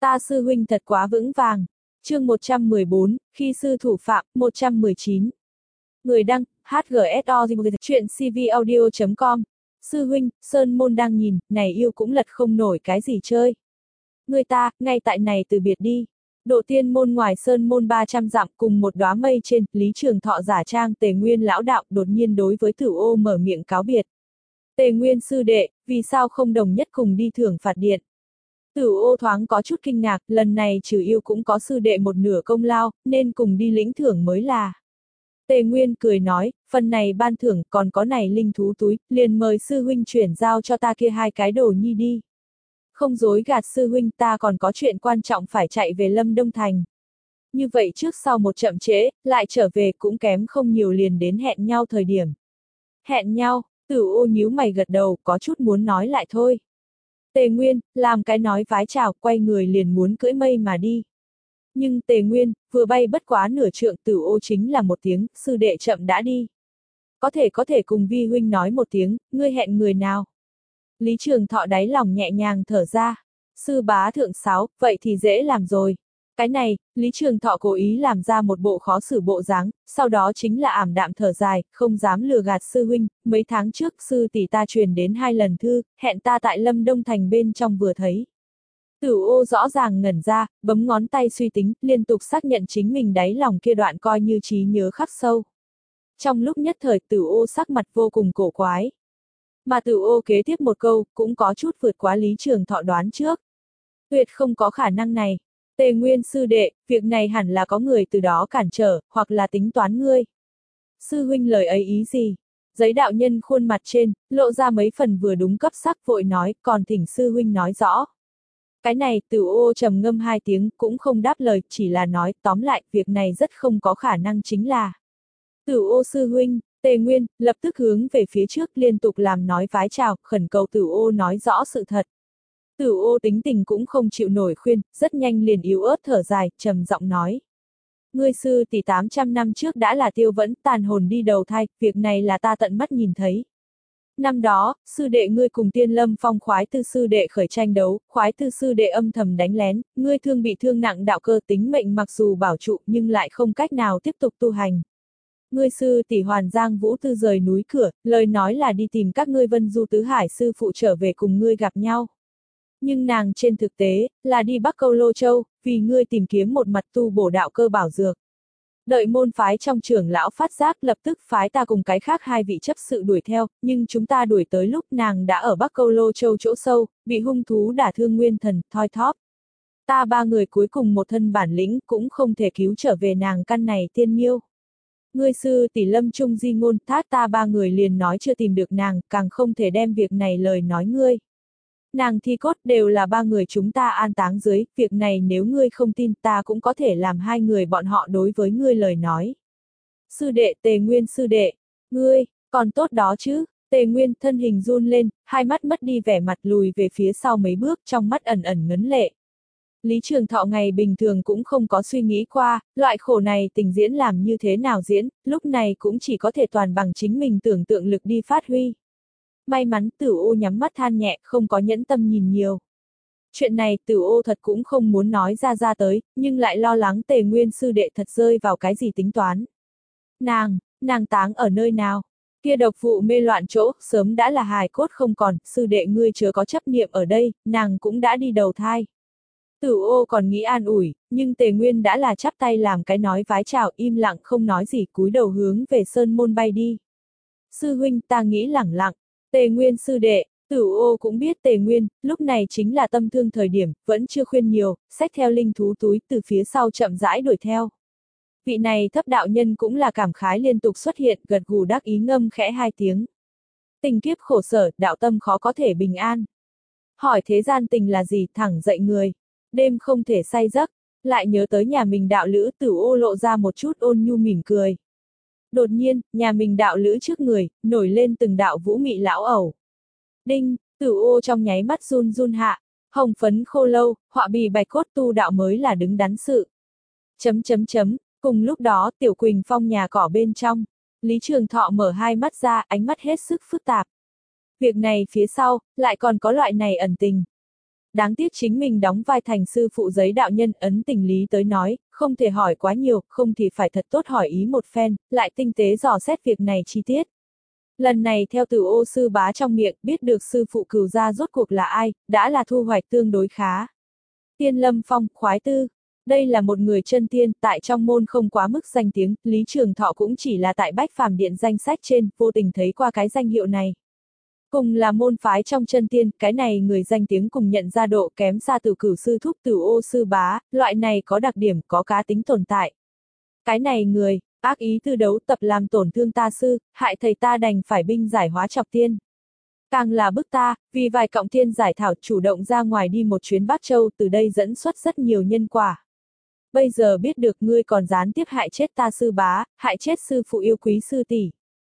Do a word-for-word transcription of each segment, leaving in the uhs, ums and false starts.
Ta sư huynh thật quá vững vàng. Chương một trăm mười bốn, khi sư thủ phạm, một trăm mười chín. Người đăng, hát giê ét o, chuyện cvaudio chấm com. Sư huynh, Sơn Môn đang nhìn, này yêu cũng lật không nổi cái gì chơi. Người ta, ngay tại này từ biệt đi. Độ Tiên Môn ngoài Sơn Môn ba trăm dặm cùng một đóa mây trên, Lý Trường Thọ giả trang Tề Nguyên lão đạo đột nhiên đối với Tử Ô mở miệng cáo biệt. Tề Nguyên sư đệ, vì sao không đồng nhất cùng đi thưởng phạt điện? Tử Ô thoáng có chút kinh ngạc, lần này trừ yêu cũng có sư đệ một nửa công lao, nên cùng đi lĩnh thưởng mới là. Tề Nguyên cười nói, phần này ban thưởng còn có này linh thú túi, liền mời sư huynh chuyển giao cho ta kia hai cái đồ nhi đi. Không dối gạt sư huynh, ta còn có chuyện quan trọng phải chạy về Lâm Đông Thành. Như vậy trước sau một chậm trễ, lại trở về cũng kém không nhiều liền đến hẹn nhau thời điểm. Hẹn nhau, Tử Ô nhíu mày gật đầu, có chút muốn nói lại thôi. Tề Nguyên, làm cái nói vái chào, quay người liền muốn cưỡi mây mà đi. Nhưng Tề Nguyên, vừa bay bất quá nửa trượng, Tử Ô chính là một tiếng, sư đệ chậm đã đi. Có thể có thể cùng vi huynh nói một tiếng, ngươi hẹn người nào? Lý Trường Thọ đáy lòng nhẹ nhàng thở ra. Sư bá thượng sáo, vậy thì dễ làm rồi. Cái này, Lý Trường Thọ cố ý làm ra một bộ khó xử bộ dáng, sau đó chính là ảm đạm thở dài, không dám lừa gạt sư huynh, mấy tháng trước sư tỷ ta truyền đến hai lần thư, hẹn ta tại Lâm Đông Thành bên trong vừa thấy. Tử Ô rõ ràng ngẩn ra, bấm ngón tay suy tính, liên tục xác nhận chính mình đáy lòng kia đoạn coi như trí nhớ khắc sâu. Trong lúc nhất thời Tử Ô sắc mặt vô cùng cổ quái. Mà Tử Ô kế tiếp một câu, cũng có chút vượt quá Lý Trường Thọ đoán trước. Tuyệt không có khả năng này. Tề Nguyên sư đệ, việc này hẳn là có người từ đó cản trở, hoặc là tính toán ngươi. Sư huynh lời ấy ý gì? Giấy đạo nhân khuôn mặt trên, lộ ra mấy phần vừa đúng cấp sắc vội nói, còn thỉnh sư huynh nói rõ. Cái này, Tử Ô trầm ngâm hai tiếng, cũng không đáp lời, chỉ là nói, tóm lại, việc này rất không có khả năng chính là. Tử Ô sư huynh, Tề Nguyên, lập tức hướng về phía trước liên tục làm nói vái chào, khẩn cầu Tử Ô nói rõ sự thật. Tử Ô tính tình cũng không chịu nổi khuyên, rất nhanh liền yếu ớt thở dài, trầm giọng nói. Ngươi sư tỷ tám trăm năm trước đã là tiêu vẫn tàn hồn đi đầu thai, việc này là ta tận mắt nhìn thấy. Năm đó, sư đệ ngươi cùng Tiên Lâm Phong khoái tư sư đệ khởi tranh đấu, khoái tư sư đệ âm thầm đánh lén, ngươi thương bị thương nặng đạo cơ tính mệnh mặc dù bảo trụ nhưng lại không cách nào tiếp tục tu hành. Ngươi sư tỷ Hoàn Giang Vũ Tư rời núi cửa, lời nói là đi tìm các ngươi Vân Du Tứ Hải sư phụ trở về cùng ngươi gặp nhau. Nhưng nàng trên thực tế, là đi Bắc Câu Lô Châu, vì ngươi tìm kiếm một mặt tu bổ đạo cơ bảo dược. Đợi môn phái trong trưởng lão phát giác lập tức phái ta cùng cái khác hai vị chấp sự đuổi theo, nhưng chúng ta đuổi tới lúc nàng đã ở Bắc Câu Lô Châu chỗ sâu, bị hung thú đả thương nguyên thần, thoi thóp. Ta ba người cuối cùng một thân bản lĩnh cũng không thể cứu trở về nàng căn này tiên miêu. Ngươi sư tỷ Lâm Trung di ngôn thác ta ba người liền nói chưa tìm được nàng, càng không thể đem việc này lời nói ngươi. Nàng thi cốt đều là ba người chúng ta an táng dưới, việc này nếu ngươi không tin ta cũng có thể làm hai người bọn họ đối với ngươi lời nói. Sư đệ Tề Nguyên sư đệ, ngươi, còn tốt đó chứ, Tề Nguyên thân hình run lên, hai mắt mất đi vẻ mặt lùi về phía sau mấy bước trong mắt ẩn ẩn ngấn lệ. Lý Trường Thọ ngày bình thường cũng không có suy nghĩ qua, loại khổ này tình diễn làm như thế nào diễn, lúc này cũng chỉ có thể toàn bằng chính mình tưởng tượng lực đi phát huy. May mắn Tử Ô nhắm mắt than nhẹ, không có nhẫn tâm nhìn nhiều. Chuyện này Tử Ô thật cũng không muốn nói ra ra tới, nhưng lại lo lắng Tề Nguyên sư đệ thật rơi vào cái gì tính toán. Nàng, nàng táng ở nơi nào? Kia độc vụ mê loạn chỗ, sớm đã là hài cốt không còn, sư đệ ngươi chớ có chấp niệm ở đây, nàng cũng đã đi đầu thai. Tử Ô còn nghĩ an ủi, nhưng Tề Nguyên đã là chắp tay làm cái nói vái chào im lặng không nói gì cúi đầu hướng về Sơn Môn bay đi. Sư huynh ta nghĩ lẳng lặng. Tề Nguyên sư đệ, Tử Ô cũng biết Tề Nguyên, lúc này chính là tâm thương thời điểm, vẫn chưa khuyên nhiều, xách theo linh thú túi từ phía sau chậm rãi đuổi theo. Vị này thấp đạo nhân cũng là cảm khái liên tục xuất hiện, gật gù đắc ý ngâm khẽ hai tiếng. Tình kiếp khổ sở, đạo tâm khó có thể bình an. Hỏi thế gian tình là gì, thẳng dậy người. Đêm không thể say giấc, lại nhớ tới nhà mình đạo lữ, Tử Ô lộ ra một chút ôn nhu mỉm cười. Đột nhiên, nhà mình đạo lữ trước người, nổi lên từng đạo vũ mị lão ẩu. Đinh, Tử Ô trong nháy mắt run run hạ, hồng phấn khô lâu, họa bì bạch cốt tu đạo mới là đứng đắn sự. Chấm chấm chấm, cùng lúc đó Tiểu Quỳnh Phong nhà cỏ bên trong, Lý Trường Thọ mở hai mắt ra, ánh mắt hết sức phức tạp. Việc này phía sau, lại còn có loại này ẩn tình. Đáng tiếc chính mình đóng vai thành sư phụ giấy đạo nhân, ấn tình lý tới nói, không thể hỏi quá nhiều, không thì phải thật tốt hỏi ý một phen, lại tinh tế dò xét việc này chi tiết. Lần này theo Tử Ô sư bá trong miệng, biết được sư phụ Cửu gia rốt cuộc là ai, đã là thu hoạch tương đối khá. Tiên Lâm Phong, khoái tư. Đây là một người chân tiên, tại trong môn không quá mức danh tiếng, Lý Trường Thọ cũng chỉ là tại Bách Phàm Điện danh sách trên, vô tình thấy qua cái danh hiệu này. Cùng là môn phái trong chân tiên, cái này người danh tiếng cùng nhận ra độ kém xa Tử Cửu sư thúc Tử Ô sư bá, loại này có đặc điểm, có cá tính tồn tại. Cái này người, ác ý tư đấu tập làm tổn thương ta sư, hại thầy ta đành phải binh giải hóa chọc tiên. Càng là bức ta, vì vài cọng tiên giải thảo chủ động ra ngoài đi một chuyến Bắc Châu, từ đây dẫn xuất rất nhiều nhân quả. Bây giờ biết được ngươi còn gián tiếp hại chết ta sư bá, hại chết sư phụ yêu quý sư tỷ.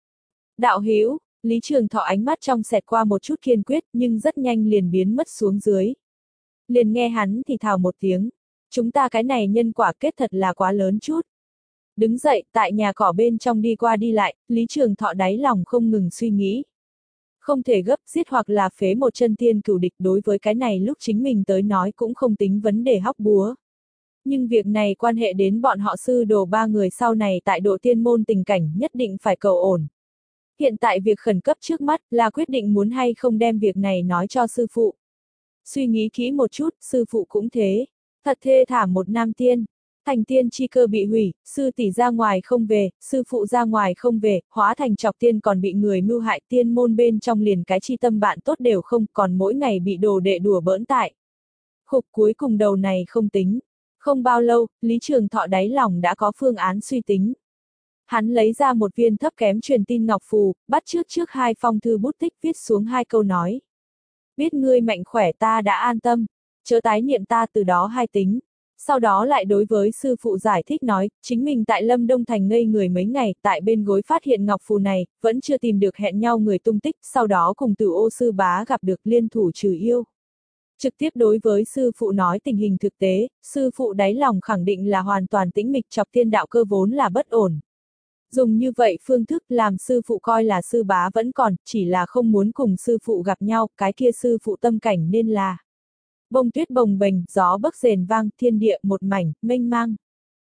Đạo hữu, Lý Trường Thọ ánh mắt trong xẹt qua một chút kiên quyết, nhưng rất nhanh liền biến mất xuống dưới. Liền nghe hắn thì thào một tiếng, chúng ta cái này nhân quả kết thật là quá lớn chút. Đứng dậy, tại nhà cỏ bên trong đi qua đi lại, Lý Trường Thọ đáy lòng không ngừng suy nghĩ. Không thể gấp giết hoặc là phế một chân tiên cửu địch, đối với cái này lúc chính mình tới nói cũng không tính vấn đề hóc búa. Nhưng việc này quan hệ đến bọn họ sư đồ ba người sau này tại độ tiên môn tình cảnh nhất định phải cầu ổn. Hiện tại việc khẩn cấp trước mắt là quyết định muốn hay không đem việc này nói cho sư phụ. Suy nghĩ kỹ một chút, sư phụ cũng thế. Thật thê thảm một nam tiên. Thành tiên chi cơ bị hủy, sư tỷ ra ngoài không về, sư phụ ra ngoài không về, hóa thành chọc tiên còn bị người mưu hại, tiên môn bên trong liền cái chi tâm bạn tốt đều không, còn mỗi ngày bị đồ đệ đùa bỡn tại. Khục cuối cùng đầu này không tính. Không bao lâu, Lý Trường Thọ đáy lòng đã có phương án suy tính. Hắn lấy ra một viên thấp kém truyền tin ngọc phù, bắt trước trước hai phong thư bút tích viết xuống hai câu nói. Biết ngươi mạnh khỏe ta đã an tâm, chớ tái niệm ta từ đó hai tính. Sau đó lại đối với sư phụ giải thích nói, chính mình tại Lâm Đông Thành ngây người mấy ngày, tại bên gối phát hiện ngọc phù này, vẫn chưa tìm được hẹn nhau người tung tích, sau đó cùng Tử Ô sư bá gặp được liên thủ trừ yêu. Trực tiếp đối với sư phụ nói tình hình thực tế, sư phụ đáy lòng khẳng định là hoàn toàn tĩnh mịch, chọc tiên đạo cơ vốn là bất ổn. Dùng như vậy phương thức làm sư phụ coi là sư bá vẫn còn, chỉ là không muốn cùng sư phụ gặp nhau, cái kia sư phụ tâm cảnh nên là bông tuyết bồng bềnh, gió bấc rền vang, thiên địa một mảnh, mênh mang.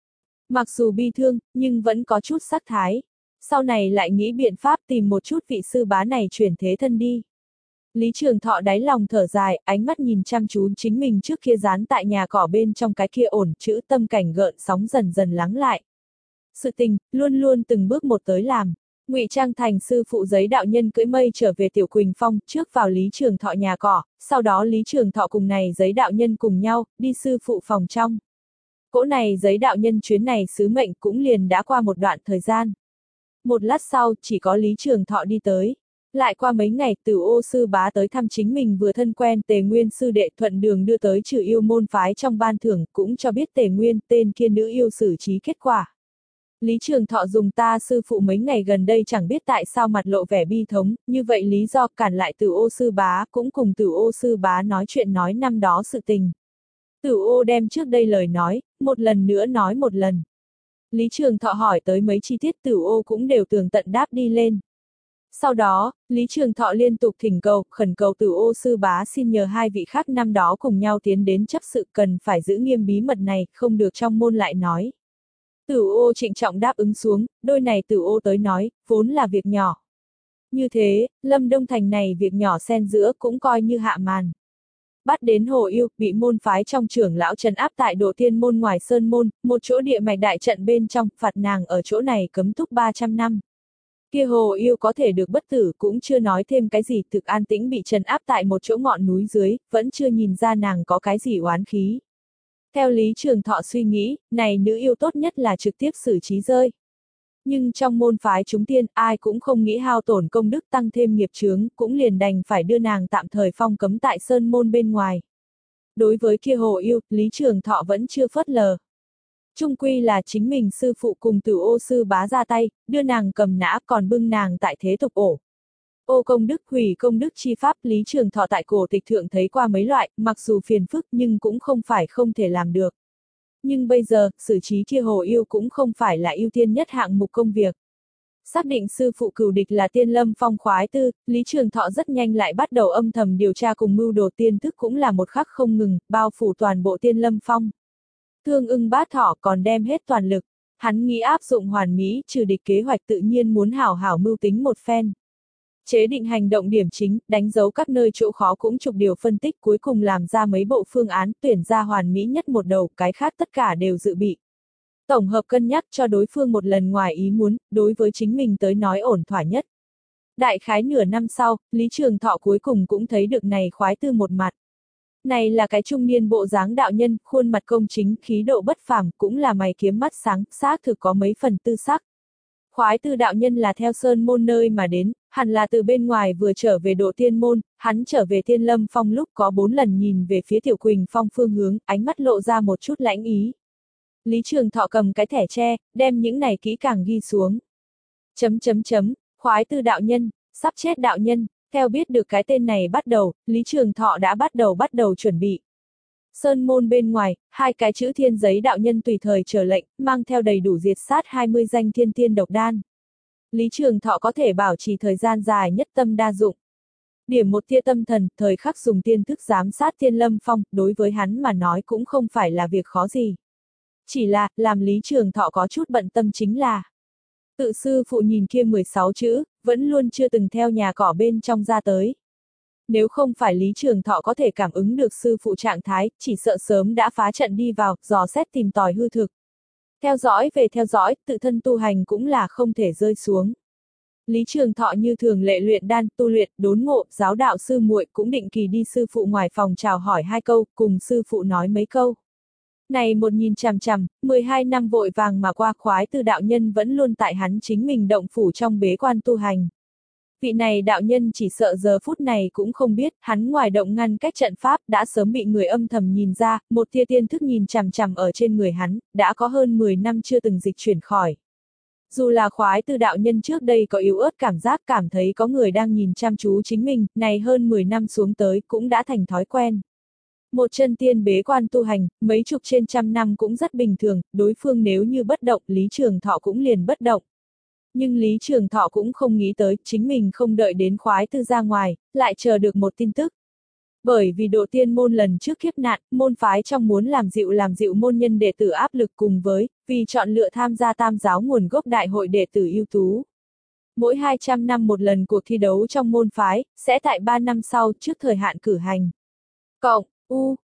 Mặc dù bi thương, nhưng vẫn có chút sắc thái. Sau này lại nghĩ biện pháp tìm một chút vị sư bá này chuyển thế thân đi. Lý Trường Thọ đáy lòng thở dài, ánh mắt nhìn chăm chú chính mình trước kia dán tại nhà cỏ bên trong cái kia ổn chữ, tâm cảnh gợn sóng dần dần lắng lại. Sự tình, luôn luôn từng bước một tới làm. Ngụy trang thành sư phụ giấy đạo nhân cưỡi mây trở về Tiểu Quỳnh Phong, trước vào Lý Trường Thọ nhà cỏ, sau đó Lý Trường Thọ cùng này giấy đạo nhân cùng nhau, đi sư phụ phòng trong. Cỗ này giấy đạo nhân chuyến này sứ mệnh cũng liền đã qua một đoạn thời gian. Một lát sau, chỉ có Lý Trường Thọ đi tới. Lại qua mấy ngày, Tử Ô sư bá tới thăm chính mình vừa thân quen Tề Nguyên sư đệ, thuận đường đưa tới trừ yêu môn phái trong ban thưởng, cũng cho biết Tề Nguyên tên kia nữ yêu xử trí kết quả. Lý Trường Thọ dùng ta sư phụ mấy ngày gần đây chẳng biết tại sao mặt lộ vẻ bi thống, như vậy lý do cản lại Tử Ô sư bá, cũng cùng Tử Ô sư bá nói chuyện nói năm đó sự tình. Tử Ô đem trước đây lời nói, một lần nữa nói một lần. Lý Trường Thọ hỏi tới mấy chi tiết, Tử Ô cũng đều tường tận đáp đi lên. Sau đó, Lý Trường Thọ liên tục thỉnh cầu, khẩn cầu Tử Ô sư bá xin nhờ hai vị khác năm đó cùng nhau tiến đến chấp sự, cần phải giữ nghiêm bí mật này, không được trong môn lại nói. Tử Ô trịnh trọng đáp ứng xuống, đôi này Tử Ô tới nói, vốn là việc nhỏ. Như thế, Lâm Đông Thành này việc nhỏ xen giữa cũng coi như hạ màn. Bắt đến Hồ Yêu, bị môn phái trong trưởng lão trấn áp tại Độ Tiên môn ngoài Sơn môn, một chỗ địa mạch đại trận bên trong, phạt nàng ở chỗ này cấm túc ba trăm năm. Kia Hồ Yêu có thể được bất tử cũng chưa nói thêm cái gì, thực an tĩnh bị trấn áp tại một chỗ ngọn núi dưới, vẫn chưa nhìn ra nàng có cái gì oán khí. Theo Lý Trường Thọ suy nghĩ, này nữ yêu tốt nhất là trực tiếp xử trí rơi. Nhưng trong môn phái chúng tiên, ai cũng không nghĩ hao tổn công đức tăng thêm nghiệp chướng, cũng liền đành phải đưa nàng tạm thời phong cấm tại Sơn môn bên ngoài. Đối với kia Hồ Yêu, Lý Trường Thọ vẫn chưa phớt lờ. Chung quy là chính mình sư phụ cùng Tử Ô sư bá ra tay, đưa nàng cầm nã còn bưng nàng tại thế tục ổ. Ô công đức hủy công đức chi pháp, Lý Trường Thọ tại cổ tịch thượng thấy qua mấy loại, mặc dù phiền phức nhưng cũng không phải không thể làm được. Nhưng bây giờ, xử trí kia Hồ Yêu cũng không phải là ưu tiên nhất hạng mục công việc. Xác định sư phụ cừu địch là Tiên Lâm Phong khoái tư, Lý Trường Thọ rất nhanh lại bắt đầu âm thầm điều tra cùng mưu đồ tiên thức cũng là một khắc không ngừng, bao phủ toàn bộ Tiên Lâm Phong. Thương ưng bát thỏ còn đem hết toàn lực, hắn nghĩ áp dụng hoàn mỹ trừ địch kế hoạch tự nhiên muốn hảo hảo mưu tính một phen. Chế định hành động điểm chính, đánh dấu các nơi chỗ khó cũng chục điều phân tích cuối cùng làm ra mấy bộ phương án tuyển ra hoàn mỹ nhất một đầu, cái khác tất cả đều dự bị. Tổng hợp cân nhắc cho đối phương một lần ngoài ý muốn, đối với chính mình tới nói ổn thỏa nhất. Đại khái nửa năm sau, Lý Trường Thọ cuối cùng cũng thấy được này khoái tư một mặt. Này là cái trung niên bộ dáng đạo nhân, khuôn mặt công chính, khí độ bất phàm, cũng là mày kiếm mắt sáng, xác thực có mấy phần tư sắc. Khoái tư đạo nhân là theo Sơn Môn nơi mà đến, hẳn là từ bên ngoài vừa trở về độ Tiên Môn, hắn trở về Tiên Lâm Phong lúc có bốn lần nhìn về phía Tiểu Quỳnh Phong phương hướng, ánh mắt lộ ra một chút lãnh ý. Lý Trường Thọ cầm cái thẻ tre, đem những này kỹ càng ghi xuống. Chấm chấm chấm, khoái tư đạo nhân, sắp chết đạo nhân, theo biết được cái tên này bắt đầu, Lý Trường Thọ đã bắt đầu bắt đầu chuẩn bị. Sơn Môn bên ngoài, hai cái chữ thiên giấy đạo nhân tùy thời chờ lệnh, mang theo đầy đủ diệt sát hai mươi danh thiên tiên độc đan. Lý Trường Thọ có thể bảo trì thời gian dài nhất tâm đa dụng. Điểm một tia tâm thần, thời khắc dùng tiên thức giám sát Tiên Lâm Phong, đối với hắn mà nói cũng không phải là việc khó gì. Chỉ là, làm Lý Trường Thọ có chút bận tâm chính là tự sư phụ nhìn kia mười sáu chữ, vẫn luôn chưa từng theo nhà cỏ bên trong ra tới. Nếu không phải Lý Trường Thọ có thể cảm ứng được sư phụ trạng thái, chỉ sợ sớm đã phá trận đi vào, dò xét tìm tòi hư thực. Theo dõi về theo dõi, tự thân tu hành cũng là không thể rơi xuống. Lý Trường Thọ như thường lệ luyện đan, tu luyện, đốn ngộ, giáo đạo sư muội cũng định kỳ đi sư phụ ngoài phòng chào hỏi hai câu, cùng sư phụ nói mấy câu. Này một nhìn chằm chằm, mười hai năm vội vàng mà qua, khoái tư đạo nhân vẫn luôn tại hắn chính mình động phủ trong bế quan tu hành. Vị này đạo nhân chỉ sợ giờ phút này cũng không biết, hắn ngoài động ngăn cách trận pháp đã sớm bị người âm thầm nhìn ra, một tia tiên thức nhìn chằm chằm ở trên người hắn, đã có hơn mười năm chưa từng dịch chuyển khỏi. Dù là khoái tư đạo nhân trước đây có yếu ớt cảm giác cảm thấy có người đang nhìn chăm chú chính mình, này hơn mười năm xuống tới cũng đã thành thói quen. Một chân tiên bế quan tu hành, mấy chục trên trăm năm cũng rất bình thường, đối phương nếu như bất động, Lý Trường Thọ cũng liền bất động. Nhưng Lý Trường Thọ cũng không nghĩ tới, chính mình không đợi đến khoái tư ra ngoài, lại chờ được một tin tức. Bởi vì độ Tiên Môn lần trước kiếp nạn, môn phái trong muốn làm dịu làm dịu môn nhân đệ tử áp lực cùng với, vì chọn lựa tham gia tam giáo nguồn gốc đại hội đệ tử ưu tú. Mỗi hai trăm năm một lần cuộc thi đấu trong môn phái, sẽ tại ba năm sau trước thời hạn cử hành. Cộng, U,